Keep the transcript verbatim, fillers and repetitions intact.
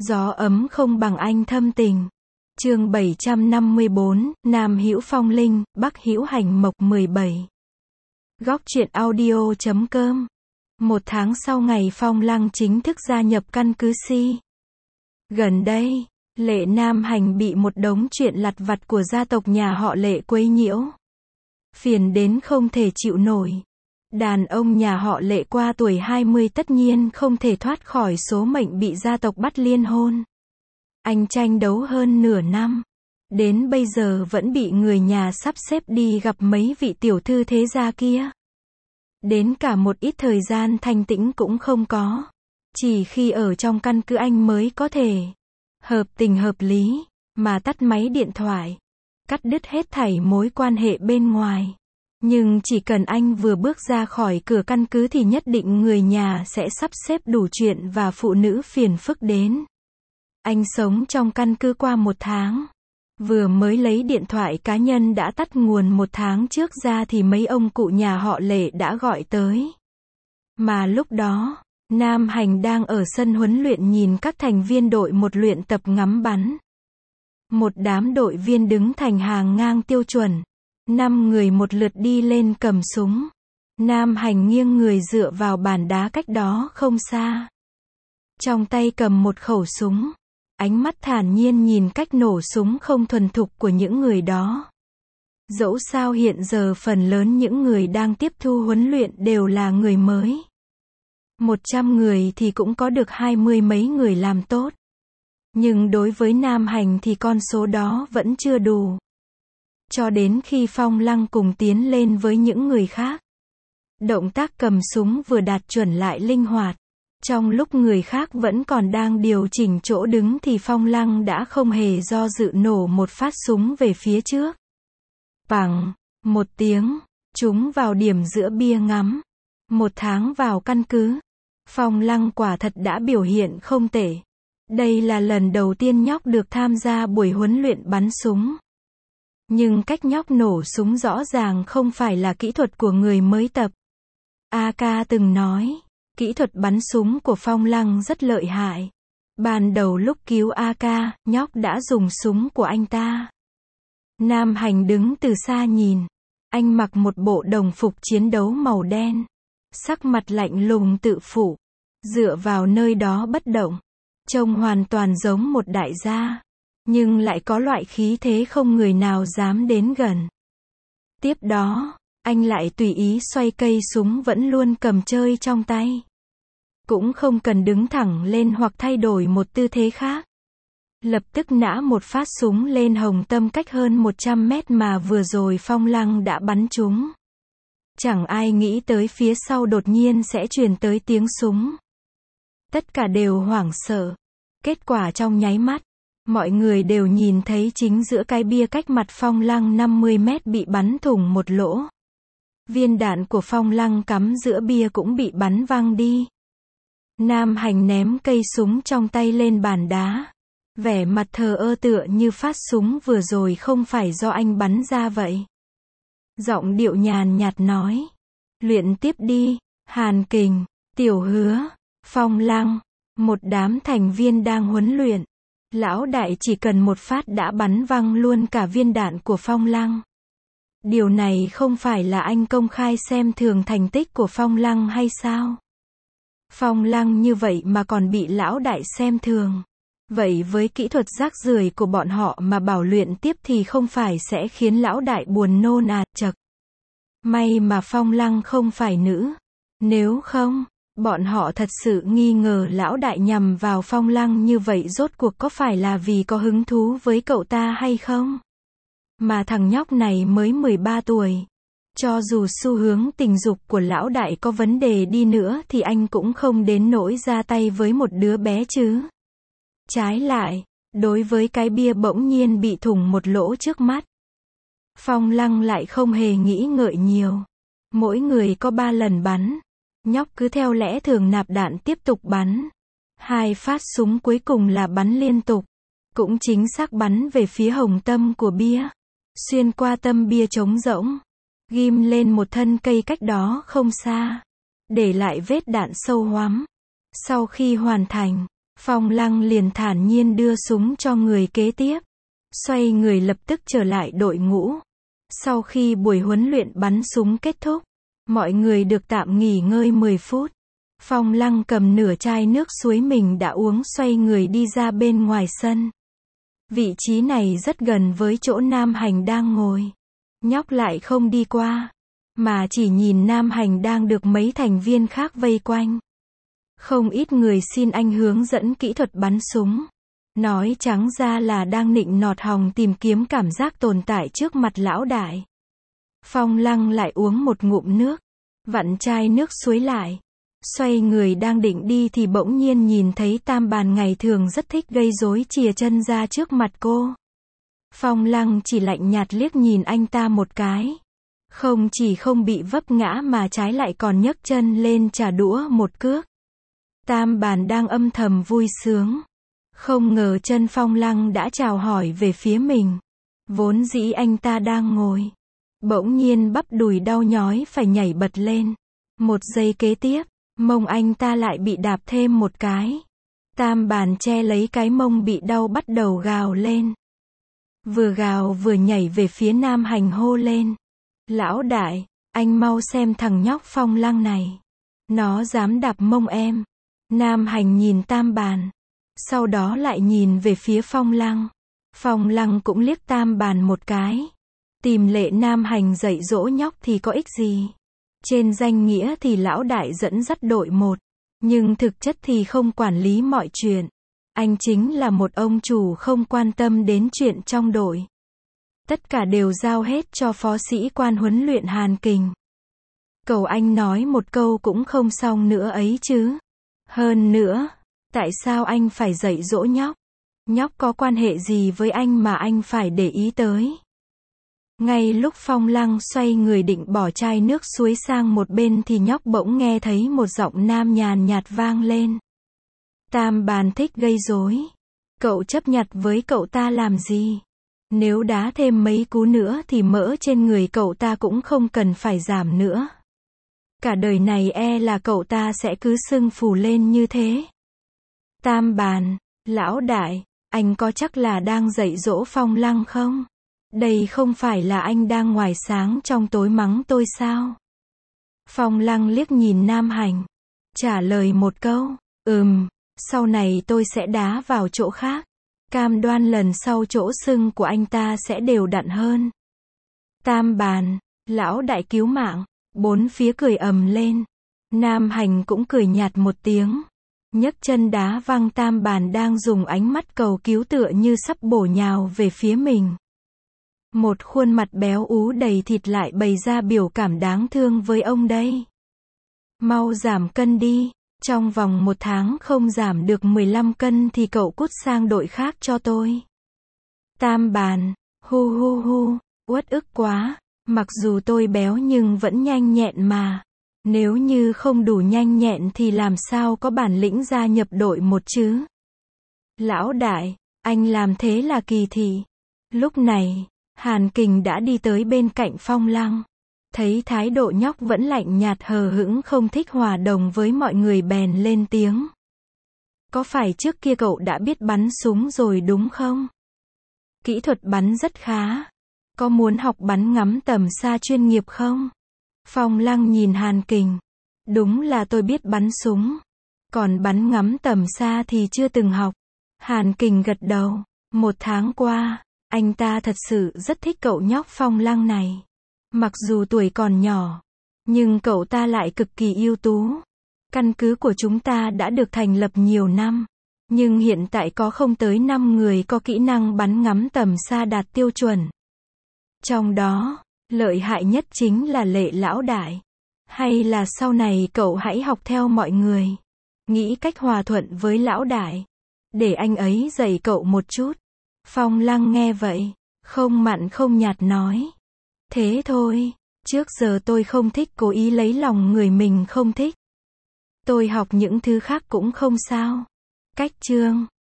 Gió ấm không bằng anh thâm tình. Chương bảy trăm năm mươi bốn, Nam hữu phong linh, Bắc hữu hành mộc mười bảy. Góc truyện audio chấm com. Một tháng sau ngày Phong Lăng chính thức gia nhập căn cứ Si. Gần đây, Lệ Nam Hành bị một đống chuyện lặt vặt của gia tộc nhà họ Lệ quấy nhiễu. Phiền đến không thể chịu nổi. Đàn ông nhà họ Lệ qua tuổi hai mươi tất nhiên không thể thoát khỏi số mệnh bị gia tộc bắt liên hôn. Anh tranh đấu hơn nửa năm. Đến bây giờ vẫn bị người nhà sắp xếp đi gặp mấy vị tiểu thư thế gia kia. Đến cả một ít thời gian thanh tĩnh cũng không có. Chỉ khi ở trong căn cứ anh mới có thể hợp tình hợp lý, mà tắt máy điện thoại. Cắt đứt hết thảy mối quan hệ bên ngoài. Nhưng chỉ cần anh vừa bước ra khỏi cửa căn cứ thì nhất định người nhà sẽ sắp xếp đủ chuyện và phụ nữ phiền phức đến. Anh sống trong căn cứ qua một tháng. Vừa mới lấy điện thoại cá nhân đã tắt nguồn một tháng trước ra thì mấy ông cụ nhà họ Lệ đã gọi tới. Mà lúc đó, Nam Hành đang ở sân huấn luyện nhìn các thành viên đội một luyện tập ngắm bắn. Một đám đội viên đứng thành hàng ngang tiêu chuẩn. Năm người một lượt đi lên cầm súng. Nam Hành nghiêng người dựa vào bàn đá cách đó không xa. Trong tay cầm một khẩu súng. Ánh mắt thản nhiên nhìn cách nổ súng không thuần thục của những người đó. Dẫu sao hiện giờ phần lớn những người đang tiếp thu huấn luyện đều là người mới. Một trăm người thì cũng có được hai mươi mấy người làm tốt. Nhưng đối với Nam Hành thì con số đó vẫn chưa đủ. Cho đến khi Phong Lăng cùng tiến lên với những người khác. Động tác cầm súng vừa đạt chuẩn lại linh hoạt. Trong lúc người khác vẫn còn đang điều chỉnh chỗ đứng thì Phong Lăng đã không hề do dự nổ một phát súng về phía trước. Bằng, một tiếng, trúng vào điểm giữa bia ngắm. Một tháng vào căn cứ. Phong Lăng quả thật đã biểu hiện không tệ. Đây là lần đầu tiên nhóc được tham gia buổi huấn luyện bắn súng. Nhưng cách nhóc nổ súng rõ ràng không phải là kỹ thuật của người mới tập. a ca từng nói, kỹ thuật bắn súng của Phong Lăng rất lợi hại. Ban đầu lúc cứu a ca, nhóc đã dùng súng của anh ta. Nam Hành đứng từ xa nhìn. Anh mặc một bộ đồng phục chiến đấu màu đen. Sắc mặt lạnh lùng tự phụ. Dựa vào nơi đó bất động. Trông hoàn toàn giống một đại gia. Nhưng lại có loại khí thế không người nào dám đến gần. Tiếp đó, anh lại tùy ý xoay cây súng vẫn luôn cầm chơi trong tay. Cũng không cần đứng thẳng lên hoặc thay đổi một tư thế khác. Lập tức nã một phát súng lên hồng tâm cách hơn một trăm mét mà vừa rồi Phong Lăng đã bắn trúng. Chẳng ai nghĩ tới phía sau đột nhiên sẽ truyền tới tiếng súng. Tất cả đều hoảng sợ. Kết quả trong nháy mắt. Mọi người đều nhìn thấy chính giữa cái bia cách mặt Phong Lăng năm mươi mét bị bắn thủng một lỗ. Viên đạn của Phong Lăng cắm giữa bia cũng bị bắn văng đi. Nam Hành ném cây súng trong tay lên bàn đá. Vẻ mặt thờ ơ tựa như phát súng vừa rồi không phải do anh bắn ra vậy. Giọng điệu nhàn nhạt nói. Luyện tiếp đi, Hàn Kình, Tiểu Hứa, Phong Lăng. Một đám thành viên đang huấn luyện. Lão đại chỉ cần một phát đã bắn văng luôn cả viên đạn của Phong Lăng. Điều này không phải là anh công khai xem thường thành tích của Phong Lăng hay sao? Phong Lăng như vậy mà còn bị lão đại xem thường. Vậy với kỹ thuật rác rưởi của bọn họ mà bảo luyện tiếp thì không phải sẽ khiến lão đại buồn nôn à, chậc. May mà Phong Lăng không phải nữ. Nếu không, bọn họ thật sự nghi ngờ lão đại nhằm vào Phong Lăng như vậy rốt cuộc có phải là vì có hứng thú với cậu ta hay không? Mà thằng nhóc này mới mười ba tuổi. Cho dù xu hướng tình dục của lão đại có vấn đề đi nữa thì anh cũng không đến nỗi ra tay với một đứa bé chứ. Trái lại, đối với cái bia bỗng nhiên bị thủng một lỗ trước mắt. Phong Lăng lại không hề nghĩ ngợi nhiều. Mỗi người có ba lần bắn. Nhóc cứ theo lẽ thường nạp đạn tiếp tục bắn. Hai phát súng cuối cùng là bắn liên tục. Cũng chính xác bắn về phía hồng tâm của bia. Xuyên qua tâm bia trống rỗng. Ghim lên một thân cây cách đó không xa. Để lại vết đạn sâu hoắm. Sau khi hoàn thành, Phong Lăng liền thản nhiên đưa súng cho người kế tiếp. Xoay người lập tức trở lại đội ngũ. Sau khi buổi huấn luyện bắn súng kết thúc, mọi người được tạm nghỉ ngơi mười phút. Phong Lăng cầm nửa chai nước suối mình đã uống xoay người đi ra bên ngoài sân. Vị trí này rất gần với chỗ Nam Hành đang ngồi. Nhóc lại không đi qua, mà chỉ nhìn Nam Hành đang được mấy thành viên khác vây quanh. Không ít người xin anh hướng dẫn kỹ thuật bắn súng. Nói trắng ra là đang nịnh nọt hòng tìm kiếm cảm giác tồn tại trước mặt lão đại. Phong Lăng lại uống một ngụm nước, vặn chai nước suối lại. Xoay người đang định đi thì bỗng nhiên nhìn thấy Tam Bàn ngày thường rất thích gây rối chìa chân ra trước mặt cô. Phong Lăng chỉ lạnh nhạt liếc nhìn anh ta một cái. Không chỉ không bị vấp ngã mà trái lại còn nhấc chân lên trả đũa một cước. Tam Bàn đang âm thầm vui sướng. Không ngờ chân Phong Lăng đã chào hỏi về phía mình. Vốn dĩ anh ta đang ngồi. Bỗng nhiên bắp đùi đau nhói phải nhảy bật lên. Một giây kế tiếp, mông anh ta lại bị đạp thêm một cái. Tam Bàn che lấy cái mông bị đau bắt đầu gào lên. Vừa gào vừa nhảy về phía Nam Hành hô lên. Lão đại, anh mau xem thằng nhóc Phong Lăng này. Nó dám đạp mông em. Nam Hành nhìn Tam Bàn. Sau đó lại nhìn về phía Phong Lăng. Phong Lăng cũng liếc Tam Bàn một cái. Tìm lệ Nam Hành dạy dỗ nhóc thì có ích gì. Trên danh nghĩa thì lão đại dẫn dắt đội một. Nhưng thực chất thì không quản lý mọi chuyện. Anh chính là một ông chủ không quan tâm đến chuyện trong đội. Tất cả đều giao hết cho phó sĩ quan huấn luyện Hàn Kình. Cầu anh nói một câu cũng không xong nữa ấy chứ. Hơn nữa, tại sao anh phải dạy dỗ nhóc? Nhóc có quan hệ gì với anh mà anh phải để ý tới? Ngay lúc Phong Lăng xoay người định bỏ chai nước suối sang một bên thì nhóc bỗng nghe thấy một giọng nam nhàn nhạt vang lên. Tam Bàn thích gây rối. Cậu chấp nhặt với cậu ta làm gì? Nếu đá thêm mấy cú nữa thì mỡ trên người cậu ta cũng không cần phải giảm nữa. Cả đời này e là cậu ta sẽ cứ sưng phù lên như thế. Tam Bàn, lão đại, anh có chắc là đang dạy dỗ Phong Lăng không? Đây không phải là anh đang ngoài sáng trong tối mắng tôi sao? Phong Lăng liếc nhìn Nam Hành. Trả lời một câu, ừm, sau này tôi sẽ đá vào chỗ khác. Cam đoan lần sau chỗ sưng của anh ta sẽ đều đặn hơn. Tam Bàn, lão đại cứu mạng. Bốn phía cười ầm lên. Nam Hành cũng cười nhạt một tiếng. Nhấc chân đá văng Tam Bàn đang dùng ánh mắt cầu cứu tựa như sắp bổ nhào về phía mình. Một khuôn mặt béo ú đầy thịt lại bày ra biểu cảm đáng thương với ông đây. Mau giảm cân đi. Trong vòng một tháng không giảm được mười lăm cân thì cậu cút sang đội khác cho tôi. Tam Bàn, hu hu hu, uất ức quá. Mặc dù tôi béo nhưng vẫn nhanh nhẹn mà. Nếu như không đủ nhanh nhẹn thì làm sao có bản lĩnh gia nhập đội một chứ? Lão đại, anh làm thế là kỳ thị. Lúc này, Hàn Kình đã đi tới bên cạnh Phong Lăng. Thấy thái độ nhóc vẫn lạnh nhạt hờ hững không thích hòa đồng với mọi người bèn lên tiếng. Có phải trước kia cậu đã biết bắn súng rồi đúng không? Kỹ thuật bắn rất khá. Có muốn học bắn ngắm tầm xa chuyên nghiệp không? Phong Lăng nhìn Hàn Kình. Đúng là tôi biết bắn súng. Còn bắn ngắm tầm xa thì chưa từng học. Hàn Kình gật đầu. Một tháng qua, anh ta thật sự rất thích cậu nhóc Phong Lăng này. Mặc dù tuổi còn nhỏ, nhưng cậu ta lại cực kỳ ưu tú. Căn cứ của chúng ta đã được thành lập nhiều năm. Nhưng hiện tại có không tới năm người có kỹ năng bắn ngắm tầm xa đạt tiêu chuẩn. Trong đó, lợi hại nhất chính là Lệ lão đại. Hay là sau này cậu hãy học theo mọi người. Nghĩ cách hòa thuận với lão đại. Để anh ấy dạy cậu một chút. Phong Lăng nghe vậy, không mặn không nhạt nói. Thế thôi, trước giờ tôi không thích cố ý lấy lòng người mình không thích. Tôi học những thứ khác cũng không sao. Cách chương